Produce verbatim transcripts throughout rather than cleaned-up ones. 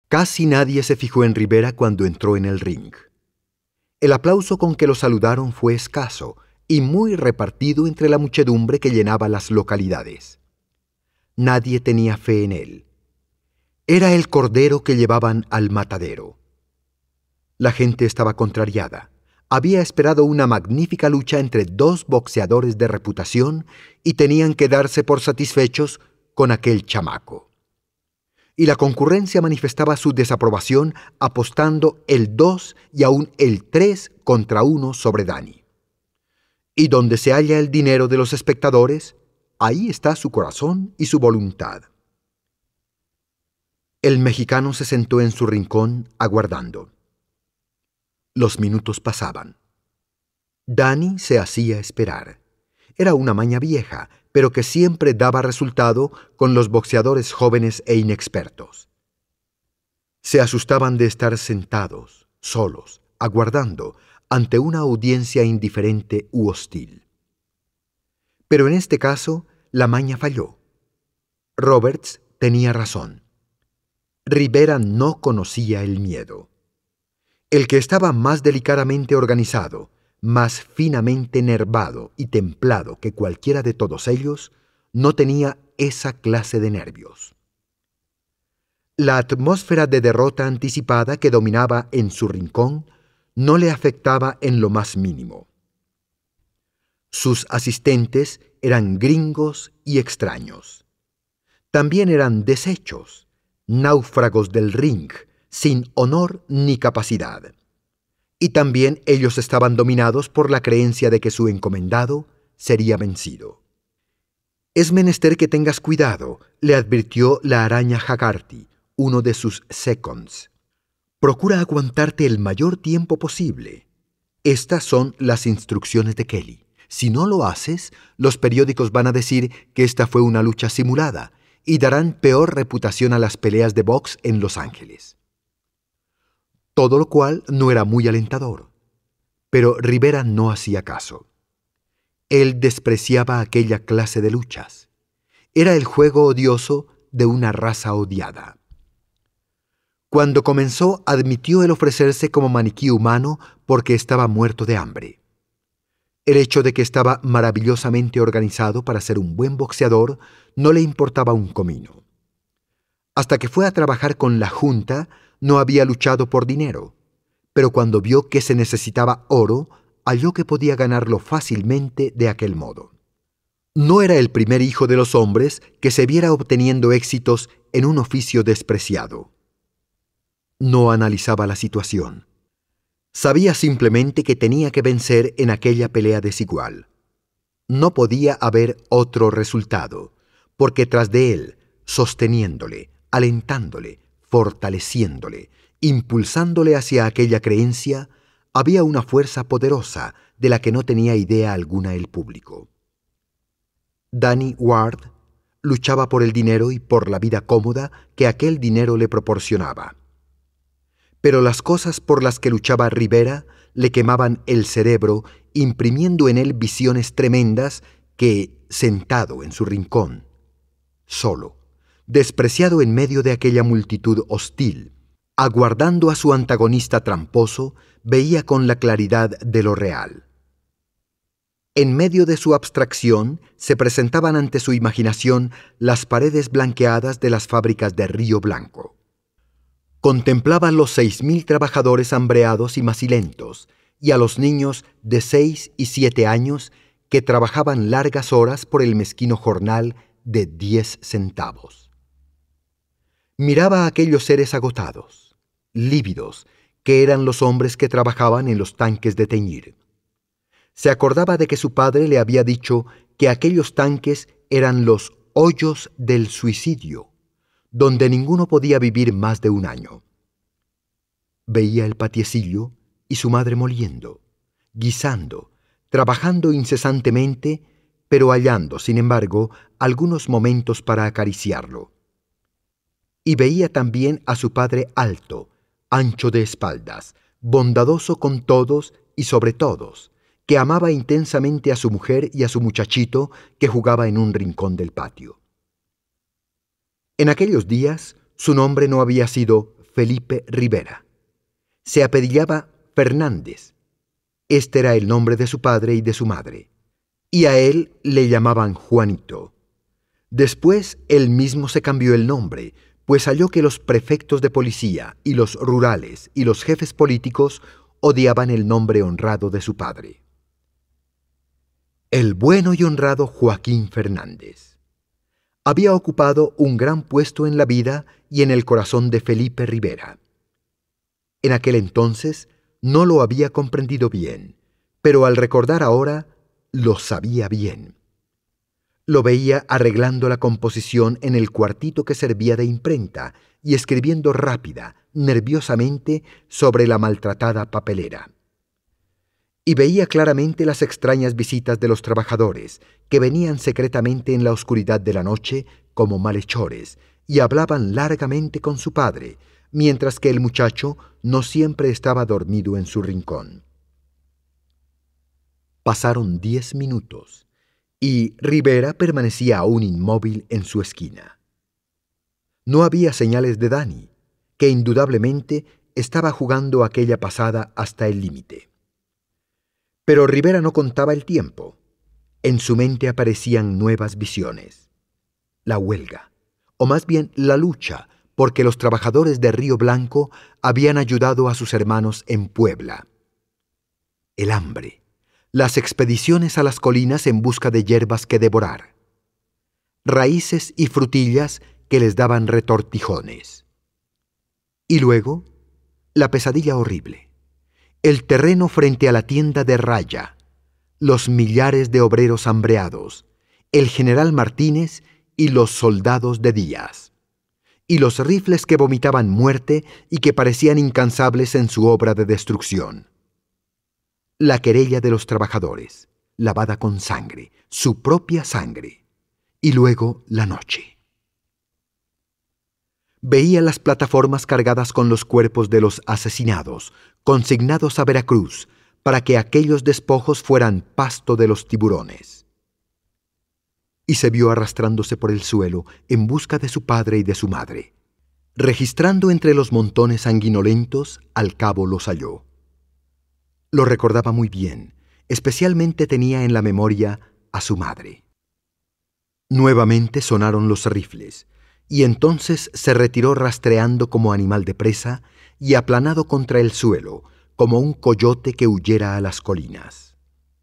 Casi nadie se fijó en Rivera cuando entró en el ring. El aplauso con que lo saludaron fue escaso y muy repartido entre la muchedumbre que llenaba las localidades. Nadie tenía fe en él. Era el cordero que llevaban al matadero. La gente estaba contrariada. Había esperado una magnífica lucha entre dos boxeadores de reputación y tenían que darse por satisfechos con aquel chamaco. Y la concurrencia manifestaba su desaprobación apostando el dos y aún el tres contra uno sobre Danny. Y donde se halla el dinero de los espectadores, ahí está su corazón y su voluntad. El mexicano se sentó en su rincón aguardando. Los minutos pasaban. Danny se hacía esperar. Era una maña vieja, pero que siempre daba resultado con los boxeadores jóvenes e inexpertos. Se asustaban de estar sentados, solos, aguardando, ante una audiencia indiferente u hostil. Pero en este caso, la maña falló. Roberts tenía razón. Rivera no conocía el miedo. El que estaba más delicadamente organizado, más finamente nervado y templado que cualquiera de todos ellos, no tenía esa clase de nervios. La atmósfera de derrota anticipada que dominaba en su rincón no le afectaba en lo más mínimo. Sus asistentes eran gringos y extraños. También eran desechos, náufragos del ring, sin honor ni capacidad. Y también ellos estaban dominados por la creencia de que su encomendado sería vencido. «Es menester que tengas cuidado», le advirtió la araña Haggerty, uno de sus seconds. «Procura aguantarte el mayor tiempo posible. Estas son las instrucciones de Kelly. Si no lo haces, los periódicos van a decir que esta fue una lucha simulada y darán peor reputación a las peleas de box en Los Ángeles». Todo lo cual no era muy alentador. Pero Rivera no hacía caso. Él despreciaba aquella clase de luchas. Era el juego odioso de una raza odiada. Cuando comenzó, admitió el ofrecerse como maniquí humano porque estaba muerto de hambre. El hecho de que estaba maravillosamente organizado para ser un buen boxeador no le importaba un comino. Hasta que fue a trabajar con la Junta, no había luchado por dinero, pero cuando vio que se necesitaba oro, halló que podía ganarlo fácilmente de aquel modo. No era el primer hijo de los hombres que se viera obteniendo éxitos en un oficio despreciado. No analizaba la situación. Sabía simplemente que tenía que vencer en aquella pelea desigual. No podía haber otro resultado, porque tras de él, sosteniéndole, alentándole, fortaleciéndole, impulsándole hacia aquella creencia, había una fuerza poderosa de la que no tenía idea alguna el público. Danny Ward luchaba por el dinero y por la vida cómoda que aquel dinero le proporcionaba. Pero las cosas por las que luchaba Rivera le quemaban el cerebro, imprimiendo en él visiones tremendas que, sentado en su rincón, solo, despreciado en medio de aquella multitud hostil, aguardando a su antagonista tramposo, veía con la claridad de lo real. En medio de su abstracción se presentaban ante su imaginación las paredes blanqueadas de las fábricas de Río Blanco. Contemplaba los seis mil trabajadores hambreados y macilentos, y a los niños de seis y siete años que trabajaban largas horas por el mezquino jornal de diez centavos. Miraba a aquellos seres agotados, lívidos, que eran los hombres que trabajaban en los tanques de teñir. Se acordaba de que su padre le había dicho que aquellos tanques eran los hoyos del suicidio, donde ninguno podía vivir más de un año. Veía el patiecillo y su madre moliendo, guisando, trabajando incesantemente, pero hallando, sin embargo, algunos momentos para acariciarlo. Y veía también a su padre alto, ancho de espaldas, bondadoso con todos y sobre todos, que amaba intensamente a su mujer y a su muchachito que jugaba en un rincón del patio. En aquellos días, su nombre no había sido Felipe Rivera. Se apellidaba Fernández. Este era el nombre de su padre y de su madre, y a él le llamaban Juanito. Después él mismo se cambió el nombre, pues halló que los prefectos de policía y los rurales y los jefes políticos odiaban el nombre honrado de su padre. El bueno y honrado Joaquín Fernández había ocupado un gran puesto en la vida y en el corazón de Felipe Rivera. En aquel entonces no lo había comprendido bien, pero al recordar ahora, lo sabía bien. Lo veía arreglando la composición en el cuartito que servía de imprenta y escribiendo rápida, nerviosamente, sobre la maltratada papelera. Y veía claramente las extrañas visitas de los trabajadores, que venían secretamente en la oscuridad de la noche como malhechores y hablaban largamente con su padre, mientras que el muchacho no siempre estaba dormido en su rincón. Pasaron diez minutos, y Rivera permanecía aún inmóvil en su esquina. No había señales de Dani, que indudablemente estaba jugando aquella pasada hasta el límite. Pero Rivera no contaba el tiempo. En su mente aparecían nuevas visiones. La huelga, o más bien la lucha, porque los trabajadores de Río Blanco habían ayudado a sus hermanos en Puebla. El hambre, las expediciones a las colinas en busca de hierbas que devorar, raíces y frutillas que les daban retortijones. Y luego, la pesadilla horrible, el terreno frente a la tienda de Raya, los millares de obreros hambreados, el general Martínez y los soldados de Díaz, y los rifles que vomitaban muerte y que parecían incansables en su obra de destrucción. La querella de los trabajadores, lavada con sangre, su propia sangre, y luego la noche. Veía las plataformas cargadas con los cuerpos de los asesinados, consignados a Veracruz, para que aquellos despojos fueran pasto de los tiburones. Y se vio arrastrándose por el suelo en busca de su padre y de su madre. Registrando entre los montones sanguinolentos, al cabo los halló. Lo recordaba muy bien, especialmente tenía en la memoria a su madre. Nuevamente sonaron los rifles, y entonces se retiró rastreando como animal de presa y aplanado contra el suelo, como un coyote que huyera a las colinas.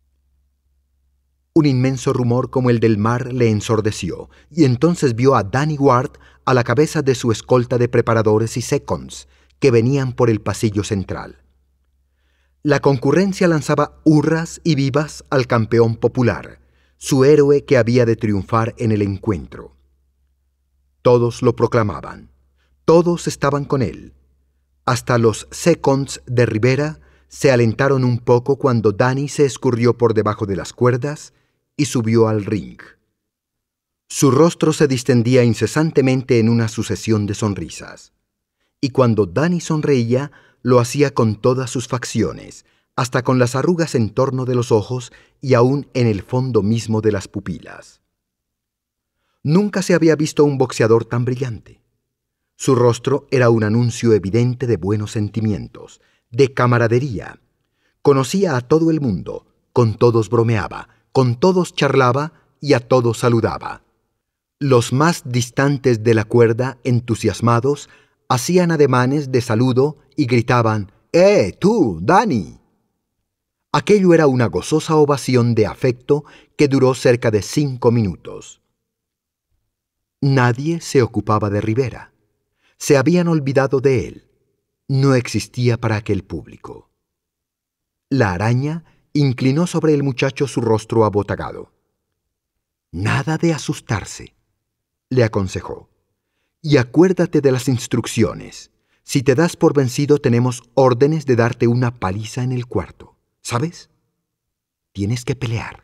Un inmenso rumor como el del mar le ensordeció, y entonces vio a Danny Ward a la cabeza de su escolta de preparadores y seconds, que venían por el pasillo central. La concurrencia lanzaba hurras y vivas al campeón popular, su héroe que había de triunfar en el encuentro. Todos lo proclamaban, todos estaban con él. Hasta los seconds de Rivera se alentaron un poco cuando Danny se escurrió por debajo de las cuerdas y subió al ring. Su rostro se distendía incesantemente en una sucesión de sonrisas, y cuando Danny sonreía, lo hacía con todas sus facciones, hasta con las arrugas en torno de los ojos y aún en el fondo mismo de las pupilas. Nunca se había visto un boxeador tan brillante. Su rostro era un anuncio evidente de buenos sentimientos, de camaradería. Conocía a todo el mundo, con todos bromeaba, con todos charlaba y a todos saludaba. Los más distantes de la cuerda, entusiasmados, hacían ademanes de saludo y gritaban: ¡Eh, tú, Danny! Aquello era una gozosa ovación de afecto que duró cerca de cinco minutos. Nadie se ocupaba de Rivera. Se habían olvidado de él. No existía para aquel público. La araña inclinó sobre el muchacho su rostro abotagado. «Nada de asustarse», le aconsejó. «Y acuérdate de las instrucciones. Si te das por vencido, tenemos órdenes de darte una paliza en el cuarto. ¿Sabes? Tienes que pelear».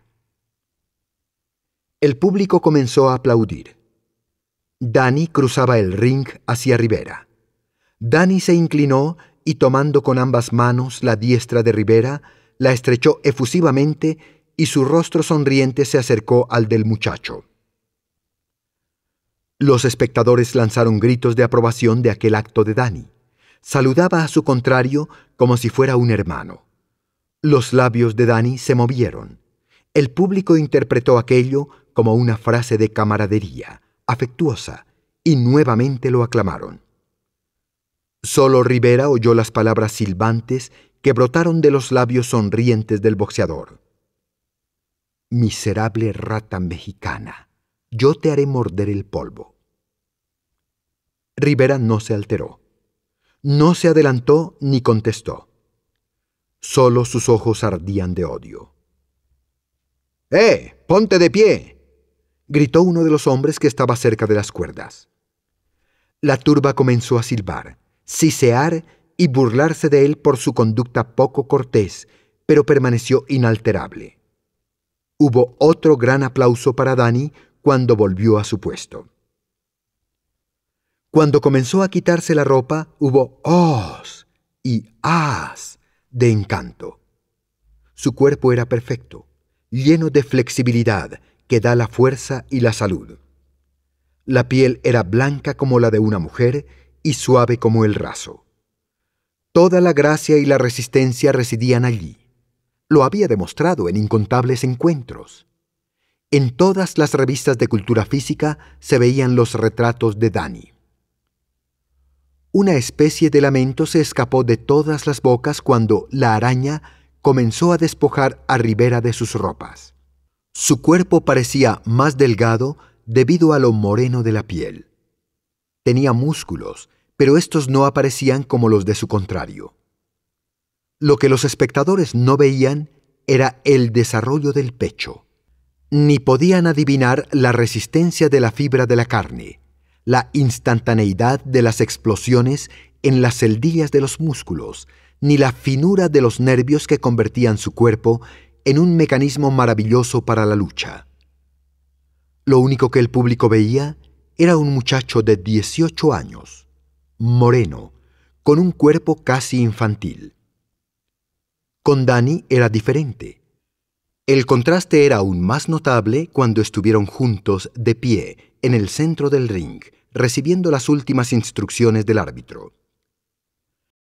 El público comenzó a aplaudir. Danny cruzaba el ring hacia Rivera. Danny se inclinó y, tomando con ambas manos la diestra de Rivera, la estrechó efusivamente y su rostro sonriente se acercó al del muchacho. Los espectadores lanzaron gritos de aprobación de aquel acto de Danny. Saludaba a su contrario como si fuera un hermano. Los labios de Danny se movieron. El público interpretó aquello como una frase de camaradería, afectuosa, y nuevamente lo aclamaron. Solo Rivera oyó las palabras silbantes que brotaron de los labios sonrientes del boxeador. «Miserable rata mexicana, yo te haré morder el polvo». Rivera no se alteró. No se adelantó ni contestó. Solo sus ojos ardían de odio. «¡Eh! ¡Ponte de pie!», gritó uno de los hombres que estaba cerca de las cuerdas. La turba comenzó a silbar, sisear y burlarse de él por su conducta poco cortés, pero permaneció inalterable. Hubo otro gran aplauso para Danny cuando volvió a su puesto. Cuando comenzó a quitarse la ropa, hubo ohs y ahs de encanto. Su cuerpo era perfecto, lleno de flexibilidad que da la fuerza y la salud. La piel era blanca como la de una mujer y suave como el raso. Toda la gracia y la resistencia residían allí. Lo había demostrado en incontables encuentros. En todas las revistas de cultura física se veían los retratos de Danny. Una especie de lamento se escapó de todas las bocas cuando la araña comenzó a despojar a Rivera de sus ropas. Su cuerpo parecía más delgado debido a lo moreno de la piel. Tenía músculos, pero estos no aparecían como los de su contrario. Lo que los espectadores no veían era el desarrollo del pecho, ni podían adivinar la resistencia de la fibra de la carne, la instantaneidad de las explosiones en las celdillas de los músculos, ni la finura de los nervios que convertían su cuerpo en un mecanismo maravilloso para la lucha. Lo único que el público veía era un muchacho de dieciocho años, moreno, con un cuerpo casi infantil. Con Danny era diferente. El contraste era aún más notable cuando estuvieron juntos de pie en el centro del ring, recibiendo las últimas instrucciones del árbitro.